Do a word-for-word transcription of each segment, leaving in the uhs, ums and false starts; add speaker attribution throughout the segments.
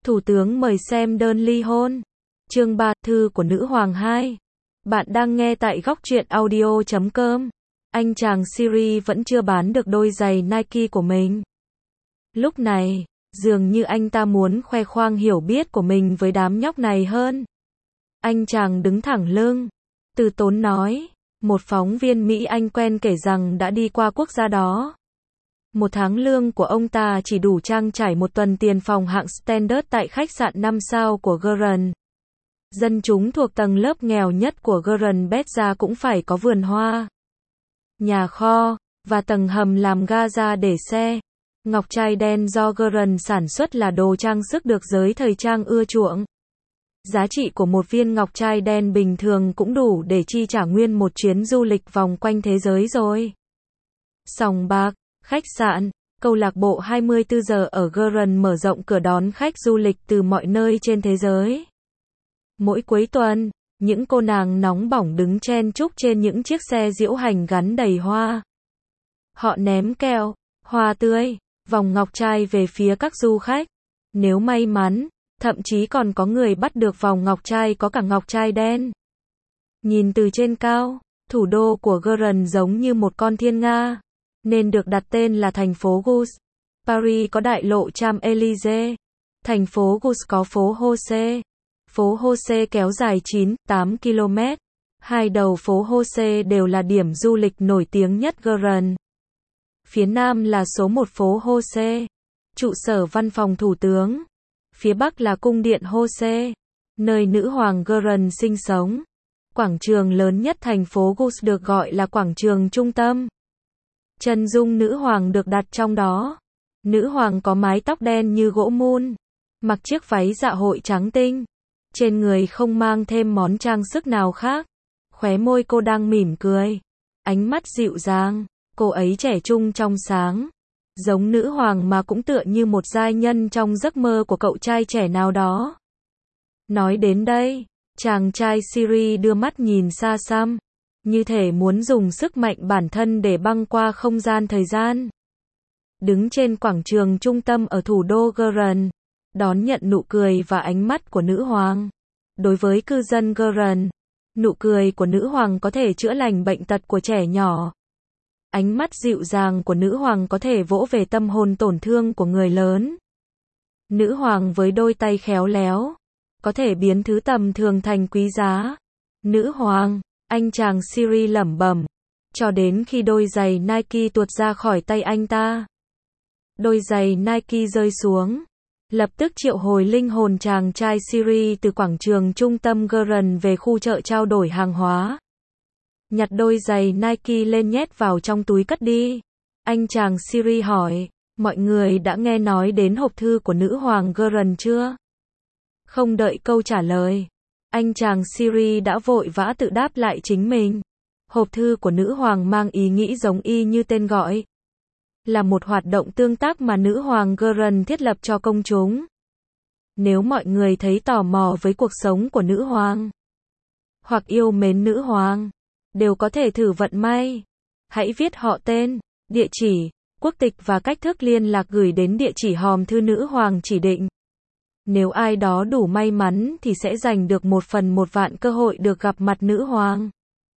Speaker 1: Thủ tướng mời xem đơn ly hôn. Chương ba, thư của nữ hoàng hai. Bạn đang nghe tại góc truyện audio chấm com. Anh chàng Siri vẫn chưa bán được đôi giày Nike của mình. Lúc này, dường như anh ta muốn khoe khoang hiểu biết của mình với đám nhóc này hơn. Anh chàng đứng thẳng lưng, từ tốn nói, một phóng viên Mỹ anh quen kể rằng đã đi qua quốc gia đó. Một tháng lương của ông ta chỉ đủ trang trải một tuần tiền phòng hạng standard tại khách sạn năm sao của Garden. Dân chúng thuộc tầng lớp nghèo nhất của Garden Bethesda cũng phải có vườn hoa, nhà kho, và tầng hầm làm ga để xe. Ngọc trai đen do Garden sản xuất là đồ trang sức được giới thời trang ưa chuộng. Giá trị của một viên ngọc trai đen bình thường cũng đủ để chi trả nguyên một chuyến du lịch vòng quanh thế giới rồi. Sòng bạc, khách sạn, câu lạc bộ hai mươi tư giờ ở Garden mở rộng cửa đón khách du lịch từ mọi nơi trên thế giới. Mỗi cuối tuần, những cô nàng nóng bỏng đứng chen chúc trên những chiếc xe diễu hành gắn đầy hoa. Họ ném kẹo, hoa tươi, vòng ngọc trai về phía các du khách. Nếu may mắn, thậm chí còn có người bắt được vòng ngọc trai có cả ngọc trai đen. Nhìn từ trên cao, thủ đô của Garden giống như một con thiên nga, nên được đặt tên là thành phố Gus. Paris có đại lộ Champs-Élysées. Thành phố Gus có phố Haussée. Phố Haussée kéo dài chín, tám ki lô mét. Hai đầu phố Haussée đều là điểm du lịch nổi tiếng nhất Garden. Phía nam là số một phố Haussée, trụ sở văn phòng thủ tướng. Phía bắc là cung điện Haussée, nơi nữ hoàng Garden sinh sống. Quảng trường lớn nhất thành phố Gus được gọi là quảng trường trung tâm. Chân dung nữ hoàng được đặt trong đó. Nữ hoàng có mái tóc đen như gỗ mun, mặc chiếc váy dạ hội trắng tinh. Trên người không mang thêm món trang sức nào khác. Khóe môi cô đang mỉm cười. Ánh mắt dịu dàng, cô ấy trẻ trung trong sáng. Giống nữ hoàng mà cũng tựa như một giai nhân trong giấc mơ của cậu trai trẻ nào đó. Nói đến đây, chàng trai Siri đưa mắt nhìn xa xăm, như thể muốn dùng sức mạnh bản thân để băng qua không gian thời gian. Đứng trên quảng trường trung tâm ở thủ đô Garden, đón nhận nụ cười và ánh mắt của nữ hoàng. Đối với cư dân Garden, nụ cười của nữ hoàng có thể chữa lành bệnh tật của trẻ nhỏ. Ánh mắt dịu dàng của nữ hoàng có thể vỗ về tâm hồn tổn thương của người lớn. Nữ hoàng với đôi tay khéo léo, có thể biến thứ tầm thường thành quý giá. Nữ hoàng, anh chàng Siri lẩm bẩm, cho đến khi đôi giày Nike tuột ra khỏi tay anh ta. Đôi giày Nike rơi xuống, lập tức triệu hồi linh hồn chàng trai Siri từ quảng trường trung tâm Garden về khu chợ trao đổi hàng hóa. Nhặt đôi giày Nike lên nhét vào trong túi cất đi. Anh chàng Siri hỏi, mọi người đã nghe nói đến hộp thư của nữ hoàng Garden chưa? Không đợi câu trả lời, anh chàng Siri đã vội vã tự đáp lại chính mình. Hộp thư của nữ hoàng mang ý nghĩ giống y như tên gọi. Là một hoạt động tương tác mà nữ hoàng Garden thiết lập cho công chúng. Nếu mọi người thấy tò mò với cuộc sống của nữ hoàng, hoặc yêu mến nữ hoàng, đều có thể thử vận may. Hãy viết họ tên, địa chỉ, quốc tịch và cách thức liên lạc gửi đến địa chỉ hòm thư nữ hoàng chỉ định. Nếu ai đó đủ may mắn thì sẽ giành được một phần một vạn cơ hội được gặp mặt nữ hoàng.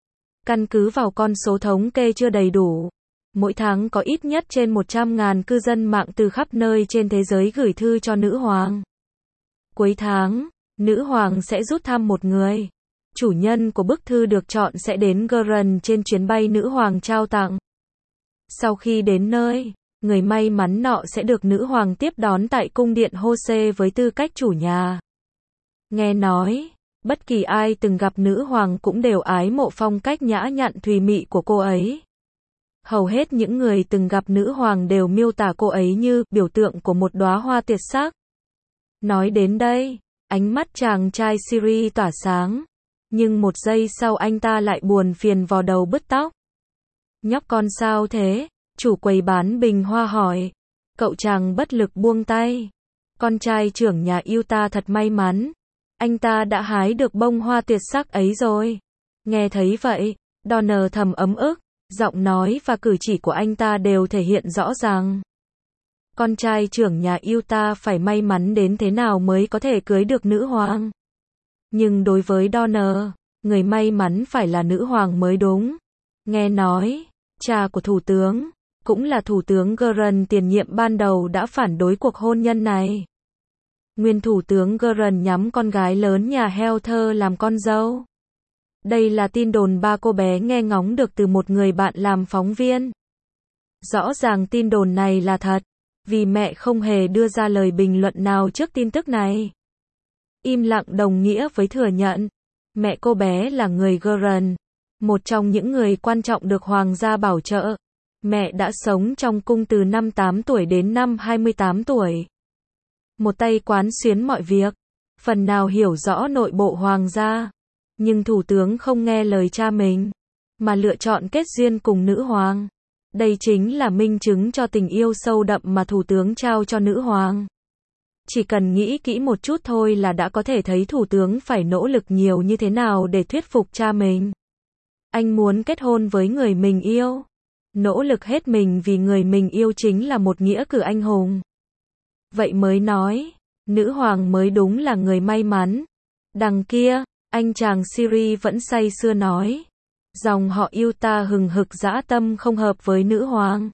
Speaker 1: Căn cứ vào con số thống kê chưa đầy đủ, mỗi tháng có ít nhất trên một trăm nghìn cư dân mạng từ khắp nơi trên thế giới gửi thư cho nữ hoàng. Cuối tháng, nữ hoàng sẽ rút thăm một người. Chủ nhân của bức thư được chọn sẽ đến Garden trên chuyến bay nữ hoàng trao tặng. Sau khi đến nơi, người may mắn nọ sẽ được nữ hoàng tiếp đón tại cung điện Haussée với tư cách chủ nhà. Nghe nói, bất kỳ ai từng gặp nữ hoàng cũng đều ái mộ phong cách nhã nhặn thùy mị của cô ấy. Hầu hết những người từng gặp nữ hoàng đều miêu tả cô ấy như biểu tượng của một đóa hoa tuyệt sắc. Nói đến đây, ánh mắt chàng trai Siri tỏa sáng. Nhưng một giây sau anh ta lại buồn phiền vò đầu bứt tóc. Nhóc con sao thế? Chủ quầy bán bình hoa hỏi. Cậu chàng bất lực buông tay. Con trai trưởng nhà yêu ta thật may mắn. Anh ta đã hái được bông hoa tuyệt sắc ấy rồi. Nghe thấy vậy, Donner thầm ấm ức. Giọng nói và cử chỉ của anh ta đều thể hiện rõ ràng. con trai trưởng nhà Utah phải may mắn đến thế nào mới có thể cưới được nữ hoàng. Nhưng đối với Donner, người may mắn phải là nữ hoàng mới đúng. Nghe nói, cha của thủ tướng, cũng là thủ tướng Gordon tiền nhiệm ban đầu đã phản đối cuộc hôn nhân này. Nguyên thủ tướng Gordon nhắm con gái lớn nhà Heather làm con dâu. Đây là tin đồn ba cô bé nghe ngóng được từ một người bạn làm phóng viên. Rõ ràng tin đồn này là thật, vì mẹ không hề đưa ra lời bình luận nào trước tin tức này. Im lặng đồng nghĩa với thừa nhận, mẹ cô bé là người Gordon, một trong những người quan trọng được hoàng gia bảo trợ. Mẹ đã sống trong cung từ năm tám tuổi đến năm hai mươi tám tuổi. Một tay quán xuyến mọi việc, phần nào hiểu rõ nội bộ hoàng gia. Nhưng thủ tướng không nghe lời cha mình, mà lựa chọn kết duyên cùng nữ hoàng. Đây chính là minh chứng cho tình yêu sâu đậm mà thủ tướng trao cho nữ hoàng. Chỉ cần nghĩ kỹ một chút thôi là đã có thể thấy thủ tướng phải nỗ lực nhiều như thế nào để thuyết phục cha mình. Anh muốn kết hôn với người mình yêu. Nỗ lực hết mình vì người mình yêu chính là một nghĩa cử anh hùng. Vậy mới nói, nữ hoàng mới đúng là người may mắn. Đằng kia, anh chàng Siri vẫn say sưa nói. Dòng họ Utah hừng hực dã tâm không hợp với nữ hoàng.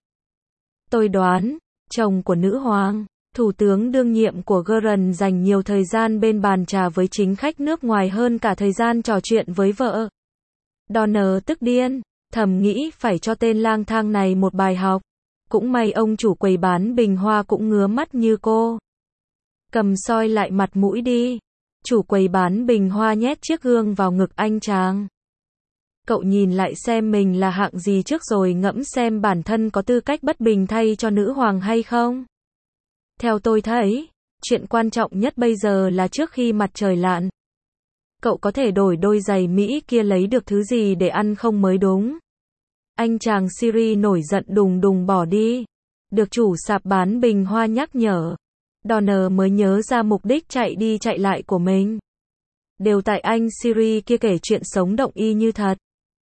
Speaker 1: Tôi đoán, chồng của nữ hoàng, thủ tướng đương nhiệm của Gordon dành nhiều thời gian bên bàn trà với chính khách nước ngoài hơn cả thời gian trò chuyện với vợ. Donner tức điên, thầm nghĩ phải cho tên lang thang này một bài học. Cũng may ông chủ quầy bán bình hoa cũng ngứa mắt như cô. Cầm soi lại mặt mũi đi. Chủ quầy bán bình hoa nhét chiếc gương vào ngực anh chàng. Cậu nhìn lại xem mình là hạng gì trước rồi ngẫm xem bản thân có tư cách bất bình thay cho nữ hoàng hay không. Theo tôi thấy, chuyện quan trọng nhất bây giờ là trước khi mặt trời lặn. Cậu có thể đổi đôi giày Mỹ kia lấy được thứ gì để ăn không mới đúng. Anh chàng Siri nổi giận đùng đùng bỏ đi. Được chủ sạp bán bình hoa nhắc nhở. Donner mới nhớ ra mục đích chạy đi chạy lại của mình. Đều tại anh Siri kia kể chuyện sống động y như thật.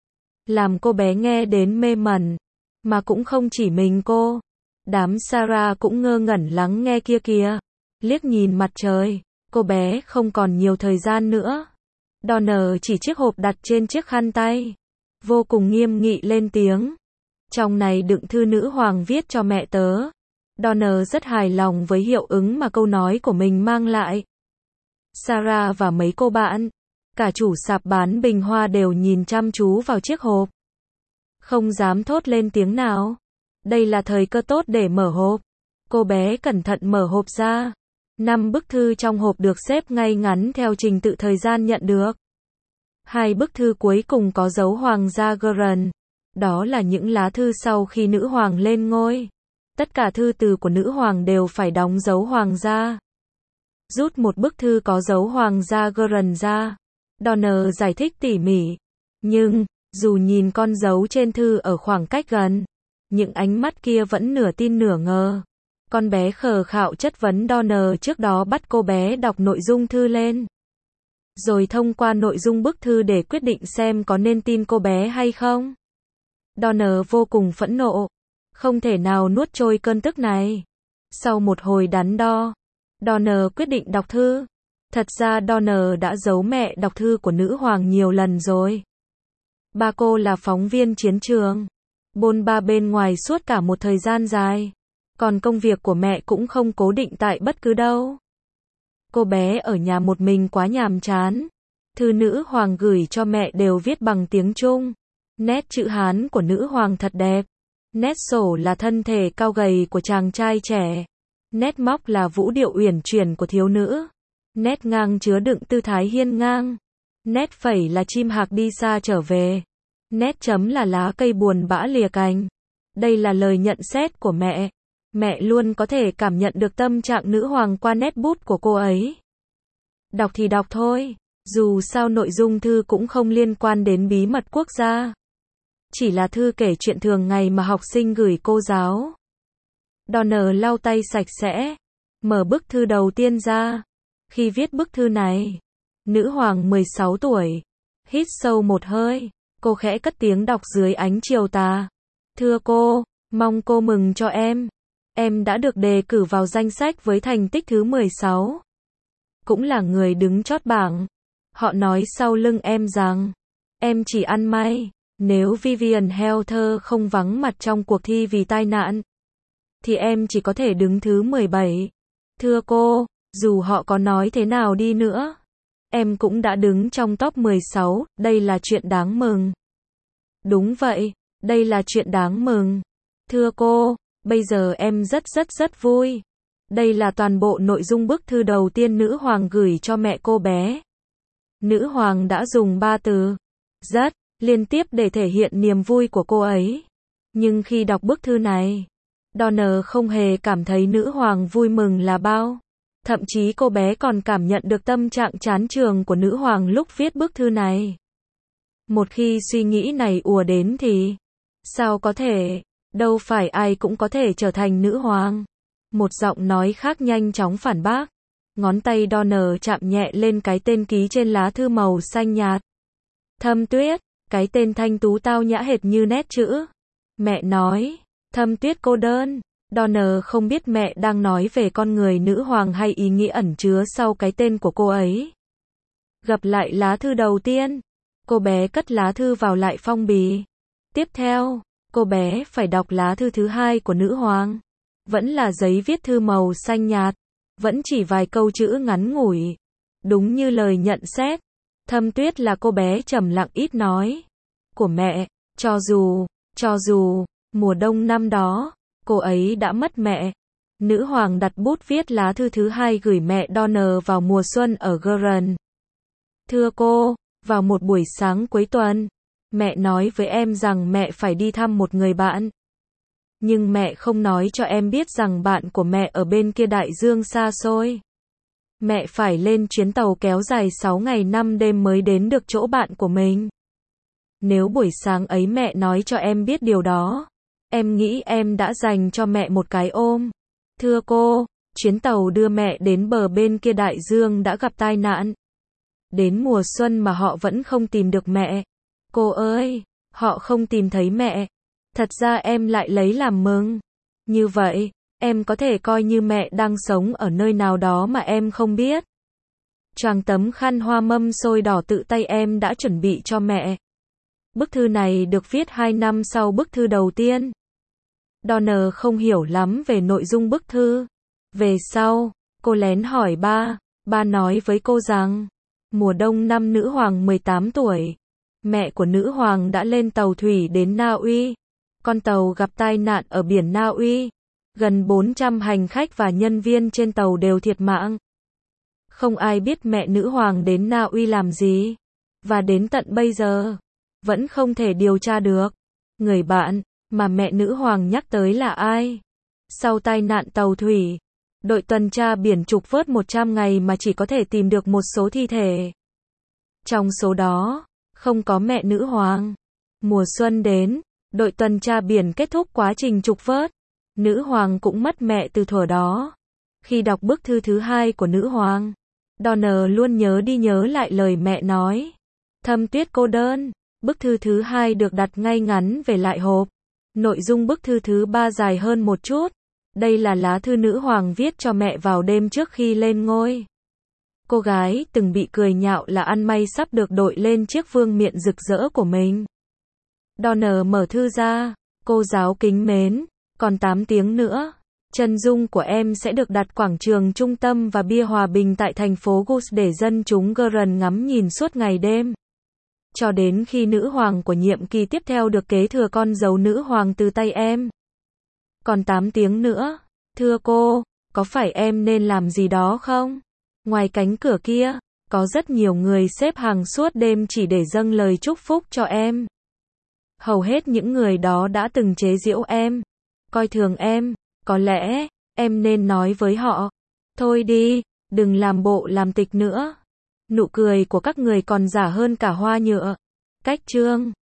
Speaker 1: Làm cô bé nghe đến mê mẩn. Mà cũng không chỉ mình cô. Đám Sarah cũng ngơ ngẩn lắng nghe kia kìa. Liếc nhìn mặt trời. Cô bé không còn nhiều thời gian nữa. Donner chỉ chiếc hộp đặt trên chiếc khăn tay. Vô cùng nghiêm nghị lên tiếng. Trong này đựng thư nữ hoàng viết cho mẹ tớ. Donner rất hài lòng với hiệu ứng mà câu nói của mình mang lại. Sarah và mấy cô bạn, cả chủ sạp bán bình hoa đều nhìn chăm chú vào chiếc hộp. Không dám thốt lên tiếng nào. Đây là thời cơ tốt để mở hộp. Cô bé cẩn thận mở hộp ra. Năm bức thư trong hộp được xếp ngay ngắn theo trình tự thời gian nhận được. Hai bức thư cuối cùng có dấu hoàng gia Gordon. Đó là những lá thư sau khi nữ hoàng lên ngôi. Tất cả thư từ của nữ hoàng đều phải đóng dấu hoàng gia. Rút một bức thư có dấu hoàng gia Gordon ra. Donner giải thích tỉ mỉ. Nhưng, dù nhìn con dấu trên thư ở khoảng cách gần, những ánh mắt kia vẫn nửa tin nửa ngờ. Con bé khờ khạo chất vấn Donner trước đó bắt cô bé đọc nội dung thư lên. Rồi thông qua nội dung bức thư để quyết định xem có nên tin cô bé hay không. Donner vô cùng phẫn nộ. Không thể nào nuốt trôi cơn tức này. Sau một hồi đắn đo, Donner quyết định đọc thư. Thật ra Donner đã giấu mẹ đọc thư của nữ hoàng nhiều lần rồi. Ba cô là phóng viên chiến trường. Bôn ba bên ngoài suốt cả một thời gian dài. Còn công việc của mẹ cũng không cố định tại bất cứ đâu. Cô bé ở nhà một mình quá nhàm chán. Thư nữ hoàng gửi cho mẹ đều viết bằng tiếng Trung. Nét chữ Hán của nữ hoàng thật đẹp. Nét sổ là thân thể cao gầy của chàng trai trẻ. Nét móc là vũ điệu uyển chuyển của thiếu nữ. Nét ngang chứa đựng tư thái hiên ngang. Nét phẩy là chim hạc đi xa trở về. Nét chấm là lá cây buồn bã lìa cành. Đây là lời nhận xét của mẹ. Mẹ luôn có thể cảm nhận được tâm trạng nữ hoàng qua nét bút của cô ấy. Đọc thì đọc thôi. Dù sao nội dung thư cũng không liên quan đến bí mật quốc gia. Chỉ là thư kể chuyện thường ngày mà học sinh gửi cô giáo. Donner lau tay sạch sẽ. Mở bức thư đầu tiên ra. Khi viết bức thư này, nữ hoàng mười sáu tuổi. Hít sâu một hơi. Cô khẽ cất tiếng đọc dưới ánh chiều tà. Thưa cô, mong cô mừng cho em. Em đã được đề cử vào danh sách với thành tích thứ mười sáu. Cũng là người đứng chót bảng. Họ nói sau lưng em rằng, em chỉ ăn may, nếu Vivian Helter không vắng mặt trong cuộc thi vì tai nạn, thì em chỉ có thể đứng thứ mười bảy. Thưa cô, dù họ có nói thế nào đi nữa, em cũng đã đứng trong top mười sáu, đây là chuyện đáng mừng. Đúng vậy, đây là chuyện đáng mừng. Thưa cô, bây giờ em rất rất rất vui. Đây là toàn bộ nội dung bức thư đầu tiên nữ hoàng gửi cho mẹ cô bé. Nữ hoàng đã dùng ba từ rất liên tiếp để thể hiện niềm vui của cô ấy. Nhưng khi đọc bức thư này, Donner không hề cảm thấy nữ hoàng vui mừng là bao. Thậm chí cô bé còn cảm nhận được tâm trạng chán chường của nữ hoàng lúc viết bức thư này. Một khi suy nghĩ này ùa đến thì, sao có thể, đâu phải ai cũng có thể trở thành nữ hoàng. Một giọng nói khác nhanh chóng phản bác. Ngón tay Donner chạm nhẹ lên cái tên ký trên lá thư màu xanh nhạt. Thâm Tuyết, cái tên thanh tú tao nhã hệt như nét chữ. Mẹ nói, Thâm Tuyết cô đơn. Donner không biết mẹ đang nói về con người nữ hoàng hay ý nghĩa ẩn chứa sau cái tên của cô ấy. Gặp lại lá thư đầu tiên, cô bé cất lá thư vào lại phong bì. Tiếp theo, cô bé phải đọc lá thư thứ hai của nữ hoàng. Vẫn là giấy viết thư màu xanh nhạt, vẫn chỉ vài câu chữ ngắn ngủi. Đúng như lời nhận xét, Thâm Tuyết là cô bé trầm lặng ít nói của mẹ, cho dù, cho dù, mùa đông năm đó, cô ấy đã mất mẹ. Nữ hoàng đặt bút viết lá thư thứ hai gửi mẹ Donner vào mùa xuân ở Guerin. Thưa cô, vào một buổi sáng cuối tuần, mẹ nói với em rằng mẹ phải đi thăm một người bạn. Nhưng mẹ không nói cho em biết rằng bạn của mẹ ở bên kia đại dương xa xôi. Mẹ phải lên chuyến tàu kéo dài sáu ngày năm đêm mới đến được chỗ bạn của mình. Nếu buổi sáng ấy mẹ nói cho em biết điều đó, em nghĩ em đã dành cho mẹ một cái ôm. Thưa cô, chuyến tàu đưa mẹ đến bờ bên kia đại dương đã gặp tai nạn. Đến mùa xuân mà họ vẫn không tìm được mẹ. Cô ơi, họ không tìm thấy mẹ. Thật ra em lại lấy làm mừng. Như vậy, em có thể coi như mẹ đang sống ở nơi nào đó mà em không biết. Choàng tấm khăn hoa mâm xôi đỏ tự tay em đã chuẩn bị cho mẹ. Bức thư này được viết hai năm sau bức thư đầu tiên. Donner không hiểu lắm về nội dung bức thư. Về sau, cô lén hỏi ba. Ba nói với cô rằng, mùa đông năm nữ hoàng mười tám tuổi, mẹ của nữ hoàng đã lên tàu thủy đến Na Uy. Con tàu gặp tai nạn ở biển Na Uy. Gần bốn trăm hành khách và nhân viên trên tàu đều thiệt mạng. Không ai biết mẹ nữ hoàng đến Na Uy làm gì. Và đến tận bây giờ, vẫn không thể điều tra được. Người bạn mà mẹ nữ hoàng nhắc tới là ai? Sau tai nạn tàu thủy, đội tuần tra biển trục vớt một trăm ngày mà chỉ có thể tìm được một số thi thể. Trong số đó, không có mẹ nữ hoàng. Mùa xuân đến, đội tuần tra biển kết thúc quá trình trục vớt. Nữ hoàng cũng mất mẹ từ thuở đó. Khi đọc bức thư thứ hai của nữ hoàng, Donner luôn nhớ đi nhớ lại lời mẹ nói. Thâm Tuyết cô đơn. Bức thư thứ hai được đặt ngay ngắn về lại hộp. Nội dung bức thư thứ ba dài hơn một chút. Đây là lá thư nữ hoàng viết cho mẹ vào đêm trước khi lên ngôi. Cô gái từng bị cười nhạo là ăn may sắp được đội lên chiếc vương miện rực rỡ của mình. Donner mở thư ra. Cô giáo kính mến, còn tám tiếng nữa, chân dung của em sẽ được đặt quảng trường trung tâm và bia hòa bình tại thành phố Gus để dân chúng Guerin ngắm nhìn suốt ngày đêm. Cho đến khi nữ hoàng của nhiệm kỳ tiếp theo được kế thừa con dấu nữ hoàng từ tay em. Còn tám tiếng nữa, thưa cô, có phải em nên làm gì đó không? Ngoài cánh cửa kia, có rất nhiều người xếp hàng suốt đêm chỉ để dâng lời chúc phúc cho em. Hầu hết những người đó đã từng chế giễu em, coi thường em, có lẽ, em nên nói với họ, thôi đi, đừng làm bộ làm tịch nữa. Nụ cười của các người còn giả hơn cả hoa nhựa. Cách chương